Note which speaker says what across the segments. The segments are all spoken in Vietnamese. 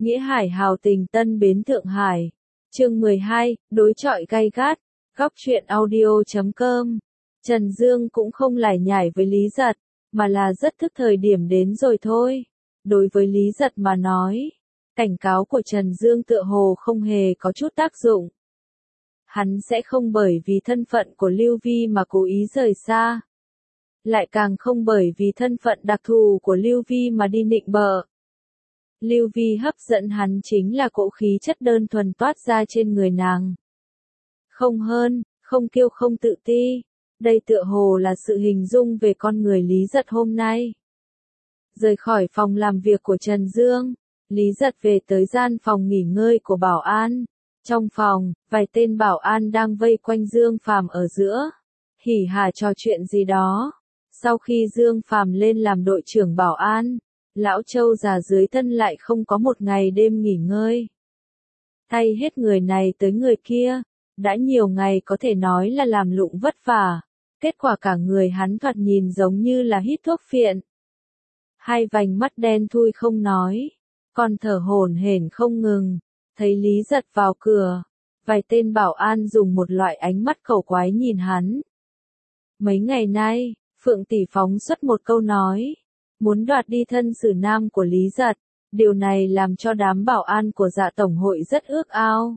Speaker 1: Nghĩa Hải hào tình Tân Bến Thượng Hải. Chương 12, đối chọi gay gắt. Góc truyện audio.com. Trần Dương cũng không lải nhải với Lý Giật, mà là rất thức thời điểm đến rồi thôi. Đối với Lý Giật mà nói, cảnh cáo của Trần Dương tựa hồ không hề có chút tác dụng. Hắn sẽ không bởi vì thân phận của Lưu Vi mà cố ý rời xa. Lại càng không bởi vì thân phận đặc thù của Lưu Vi mà đi nịnh bợ. Lưu Vi hấp dẫn hắn chính là cỗ khí chất đơn thuần toát ra trên người nàng. Không hơn, không kiêu không tự ti. Đây tựa hồ là sự hình dung về con người Lý Giật hôm nay. Rời khỏi phòng làm việc của Trần Dương, Lý Giật về tới gian phòng nghỉ ngơi của bảo an. Trong phòng, vài tên bảo an đang vây quanh Dương Phàm ở giữa, hỉ hả trò chuyện gì đó. Sau khi Dương Phàm lên làm đội trưởng bảo an, lão Châu già dưới thân lại không có một ngày đêm nghỉ ngơi. Thay hết người này tới người kia, đã nhiều ngày có thể nói là làm lụng vất vả, kết quả cả người hắn thoạt nhìn giống như là hít thuốc phiện. Hai vành mắt đen thui không nói, còn thở hổn hển không ngừng. Thấy Lý Giật vào cửa, vài tên bảo an dùng một loại ánh mắt khẩu quái nhìn hắn. Mấy ngày nay, Phượng Tỷ phóng xuất một câu nói, muốn đoạt đi thân xử nam của Lý Giật, điều này làm cho đám bảo an của Dạ Tổng hội rất ước ao.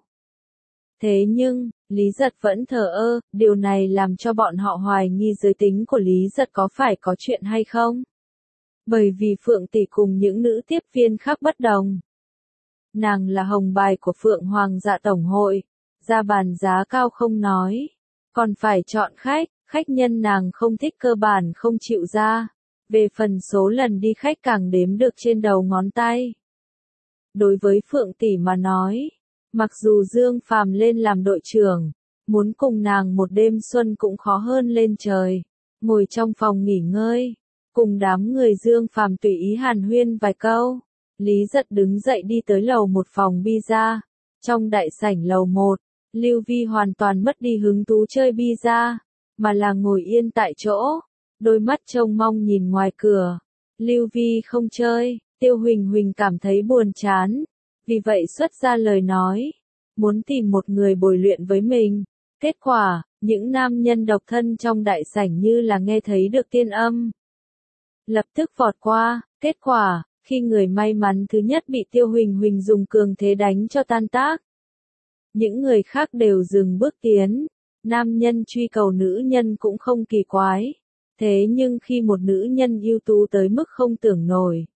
Speaker 1: Thế nhưng, Lý Giật vẫn thờ ơ, điều này làm cho bọn họ hoài nghi giới tính của Lý Giật có phải có chuyện hay không. Bởi vì Phượng Tỷ cùng những nữ tiếp viên khác bất đồng. Nàng là hồng bài của Phượng Hoàng Dạ Tổng hội, ra bàn giá cao không nói, còn phải chọn khách nhân nàng không thích cơ bản không chịu ra, về phần số lần đi khách càng đếm được trên đầu ngón tay. Đối với Phượng Tỷ mà nói, mặc dù Dương Phàm lên làm đội trưởng, muốn cùng nàng một đêm xuân cũng khó hơn lên trời. Ngồi trong phòng nghỉ ngơi, cùng đám người Dương Phàm tùy ý hàn huyên vài câu. Lý Giật đứng dậy đi tới lầu một phòng pizza. Trong đại sảnh lầu 1, Lưu Vi hoàn toàn mất đi hứng thú chơi pizza, mà là ngồi yên tại chỗ, đôi mắt trông mong nhìn ngoài cửa. Lưu Vi không chơi, Tiêu Huỳnh Huỳnh cảm thấy buồn chán, vì vậy xuất ra lời nói, muốn tìm một người bồi luyện với mình. Kết quả, những nam nhân độc thân trong đại sảnh như là nghe thấy được tiên âm. Lập tức vọt qua, kết quả, khi người may mắn thứ nhất bị Tiêu Huỳnh Huỳnh dùng cường thế đánh cho tan tác. Những người khác đều dừng bước tiến, nam nhân truy cầu nữ nhân cũng không kỳ quái. Thế nhưng khi một nữ nhân ưu tú tới mức không tưởng nổi,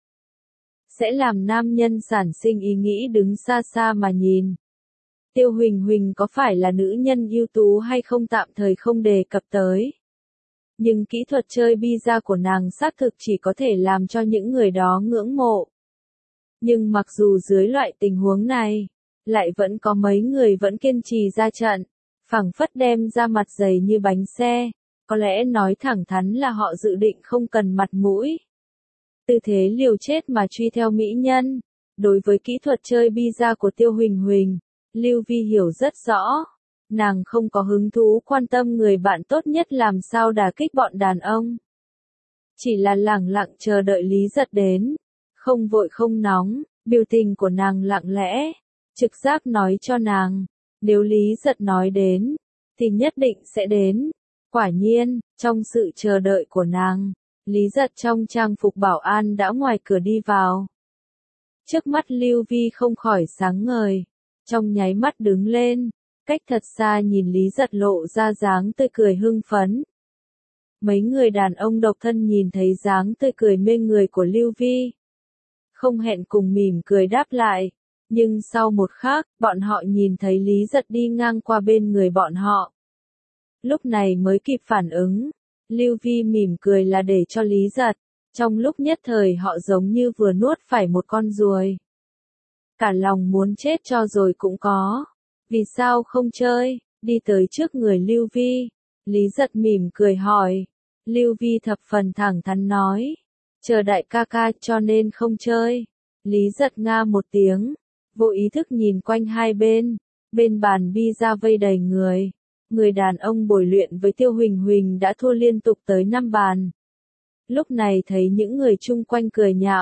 Speaker 1: sẽ làm nam nhân sản sinh ý nghĩ đứng xa xa mà nhìn. Tiêu Huỳnh Huỳnh có phải là nữ nhân ưu tú hay không tạm thời không đề cập tới. Nhưng kỹ thuật chơi pizza của nàng xác thực chỉ có thể làm cho những người đó ngưỡng mộ. Nhưng mặc dù dưới loại tình huống này, lại vẫn có mấy người vẫn kiên trì ra trận, phảng phất đem ra mặt dày như bánh xe, có lẽ nói thẳng thắn là họ dự định không cần mặt mũi. Tư thế liều chết mà truy theo mỹ nhân. Đối với kỹ thuật chơi pizza của Tiêu Huỳnh Huỳnh, Lưu Vi hiểu rất rõ. Nàng không có hứng thú quan tâm người bạn tốt nhất làm sao đả kích bọn đàn ông. Chỉ là lẳng lặng chờ đợi Lý Giật đến. Không vội không nóng, biểu tình của nàng lặng lẽ. Trực giác nói cho nàng, nếu Lý Giật nói đến, thì nhất định sẽ đến. Quả nhiên, trong sự chờ đợi của nàng, Lý Giật trong trang phục bảo an đã ngoài cửa đi vào. Trước mắt Lưu Vi không khỏi sáng ngời, trong nháy mắt đứng lên, cách thật xa nhìn Lý Giật lộ ra dáng tươi cười hưng phấn. Mấy người đàn ông độc thân nhìn thấy dáng tươi cười mê người của Lưu Vi, không hẹn cùng mỉm cười đáp lại, nhưng sau một khắc, bọn họ nhìn thấy Lý Giật đi ngang qua bên người bọn họ. Lúc này mới kịp phản ứng, Lưu Vi mỉm cười là để cho Lý Giật, trong lúc nhất thời họ giống như vừa nuốt phải một con ruồi. Cả lòng muốn chết cho rồi cũng có. Vì sao không chơi? Đi tới trước người Lưu Vi, Lý Giật mỉm cười hỏi. Lưu Vi thập phần thẳng thắn nói, chờ đại ca ca cho nên không chơi. Lý Giật nga một tiếng, vô ý thức nhìn quanh hai bên bàn pizza vây đầy người. Người đàn ông bồi luyện với Tiêu Huỳnh Huỳnh đã thua liên tục tới 5 bàn. Lúc này thấy những người chung quanh cười nhạo,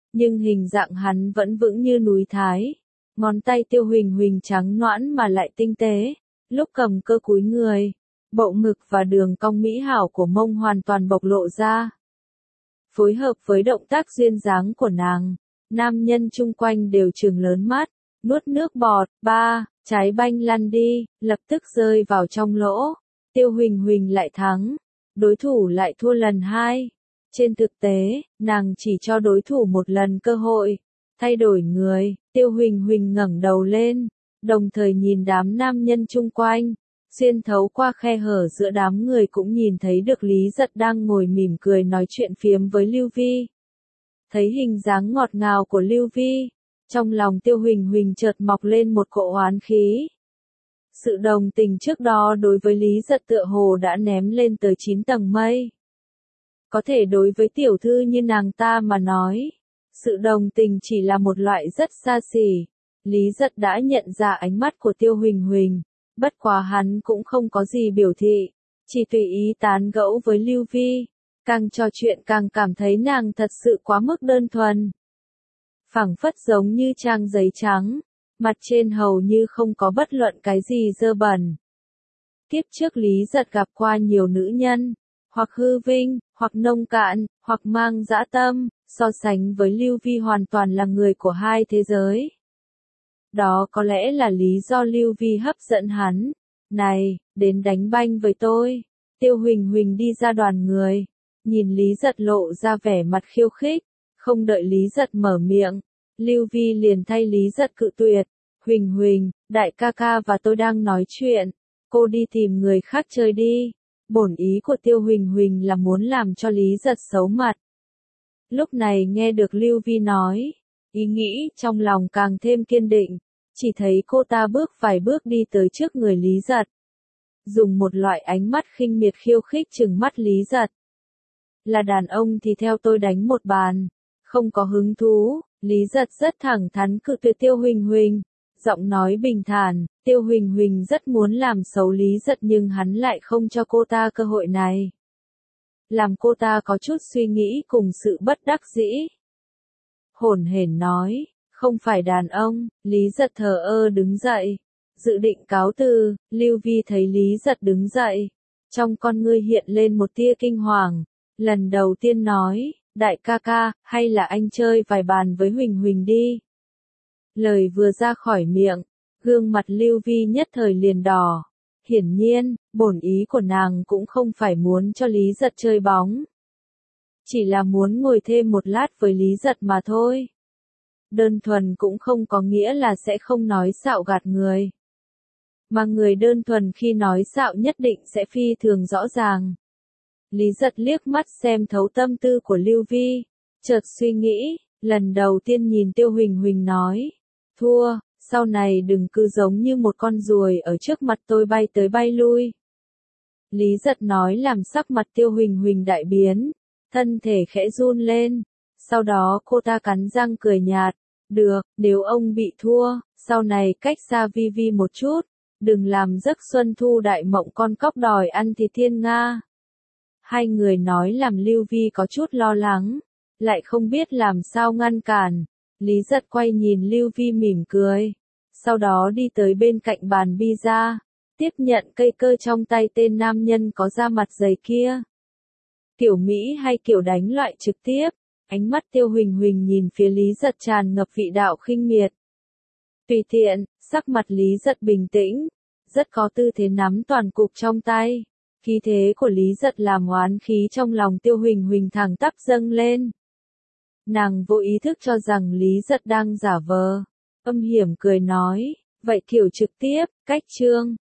Speaker 1: nhưng hình dạng hắn vẫn vững như núi Thái. Ngón tay Tiêu Huỳnh Huỳnh trắng nõn mà lại tinh tế, lúc cầm cơ cúi người, bộ ngực và đường cong mỹ hảo của mông hoàn toàn bộc lộ ra. Phối hợp với động tác duyên dáng của nàng, nam nhân chung quanh đều trừng lớn mắt, nuốt nước bọt. Ba, trái banh lăn đi, lập tức rơi vào trong lỗ. Tiêu Huỳnh Huỳnh lại thắng, đối thủ lại thua lần hai. Trên thực tế, nàng chỉ cho đối thủ một lần cơ hội. Thay đổi người, Tiêu Huỳnh Huỳnh ngẩng đầu lên, đồng thời nhìn đám nam nhân chung quanh. Xuyên thấu qua khe hở giữa đám người cũng nhìn thấy được Lý Giật đang ngồi mỉm cười nói chuyện phiếm với Lưu Vi. Thấy hình dáng ngọt ngào của Lưu Vi, trong lòng Tiêu Huỳnh Huỳnh chợt mọc lên một cỗ oán khí. Sự đồng tình trước đó đối với Lý Giật tựa hồ đã ném lên tới 9 tầng mây. Có thể đối với tiểu thư như nàng ta mà nói, sự đồng tình chỉ là một loại rất xa xỉ. Lý Giật đã nhận ra ánh mắt của Tiêu Huỳnh Huỳnh, bất quá hắn cũng không có gì biểu thị, chỉ tùy ý tán gẫu với Lưu Vi, càng trò chuyện càng cảm thấy nàng thật sự quá mức đơn thuần. Phảng phất giống như trang giấy trắng, mặt trên hầu như không có bất luận cái gì dơ bẩn. Tiếp trước Lý Giật gặp qua nhiều nữ nhân, hoặc hư vinh, hoặc nông cạn, hoặc mang dã tâm, so sánh với Lưu Vi hoàn toàn là người của hai thế giới. Đó có lẽ là lý do Lưu Vi hấp dẫn hắn. Này, đến đánh banh với tôi. Tiêu Huỳnh Huỳnh đi ra đoàn người, nhìn Lý Giật lộ ra vẻ mặt khiêu khích, không đợi Lý Giật mở miệng, Lưu Vi liền thay Lý Giật cự tuyệt. Huỳnh Huỳnh, đại ca ca và tôi đang nói chuyện, cô đi tìm người khác chơi đi. Bổn ý của Tiêu Huỳnh Huỳnh là muốn làm cho Lý Giật xấu mặt. Lúc này nghe được Lưu Vi nói, ý nghĩ trong lòng càng thêm kiên định, chỉ thấy cô ta bước vài bước đi tới trước người Lý Giật. Dùng một loại ánh mắt khinh miệt khiêu khích trừng mắt Lý Giật. Là đàn ông thì theo tôi đánh một bàn, không có hứng thú. Lý Giật rất thẳng thắn cự tuyệt Tiêu Huỳnh Huỳnh, giọng nói bình thản. Tiêu Huỳnh Huỳnh rất muốn làm xấu Lý Giật nhưng hắn lại không cho cô ta cơ hội này. Làm cô ta có chút suy nghĩ cùng sự bất đắc dĩ. Hổn hển nói, không phải đàn ông. Lý Giật thờ ơ đứng dậy, dự định cáo từ. Lưu Vi thấy Lý Giật đứng dậy, trong con ngươi hiện lên một tia kinh hoàng, lần đầu tiên nói, đại ca ca, hay là anh chơi vài bàn với Huỳnh Huỳnh đi. Lời vừa ra khỏi miệng, gương mặt Lưu Vi nhất thời liền đỏ. Hiển nhiên, bổn ý của nàng cũng không phải muốn cho Lý Giật chơi bóng. Chỉ là muốn ngồi thêm một lát với Lý Giật mà thôi. Đơn thuần cũng không có nghĩa là sẽ không nói xạo gạt người. Mà người đơn thuần khi nói xạo nhất định sẽ phi thường rõ ràng. Lý Giật liếc mắt xem thấu tâm tư của Lưu Vi, chợt suy nghĩ, lần đầu tiên nhìn Tiêu Huỳnh Huỳnh nói, thua, sau này đừng cứ giống như một con ruồi ở trước mặt tôi bay tới bay lui. Lý Giật nói làm sắc mặt Tiêu Huỳnh Huỳnh đại biến, thân thể khẽ run lên, sau đó cô ta cắn răng cười nhạt, được, nếu ông bị thua, sau này cách xa Vi Vi một chút, đừng làm giấc xuân thu đại mộng con cóc đòi ăn thịt thiên nga. Hai người nói làm Lưu Vi có chút lo lắng, lại không biết làm sao ngăn cản. Lý Giật quay nhìn Lưu Vi mỉm cười, sau đó đi tới bên cạnh bàn pizza, tiếp nhận cây cơ trong tay tên nam nhân có da mặt dày kia. Kiểu Mỹ hay kiểu đánh loại trực tiếp, ánh mắt Tiêu Huỳnh Huỳnh nhìn phía Lý Giật tràn ngập vị đạo khinh miệt. Tùy tiện, sắc mặt Lý Giật bình tĩnh, rất có tư thế nắm toàn cục trong tay. Khí thế của Lý Giật làm oán khí trong lòng Tiêu Huỳnh Huỳnh thẳng tắp dâng lên. Nàng vô ý thức cho rằng Lý Giật đang giả vờ, âm hiểm cười nói, vậy kiểu trực tiếp, cách chương.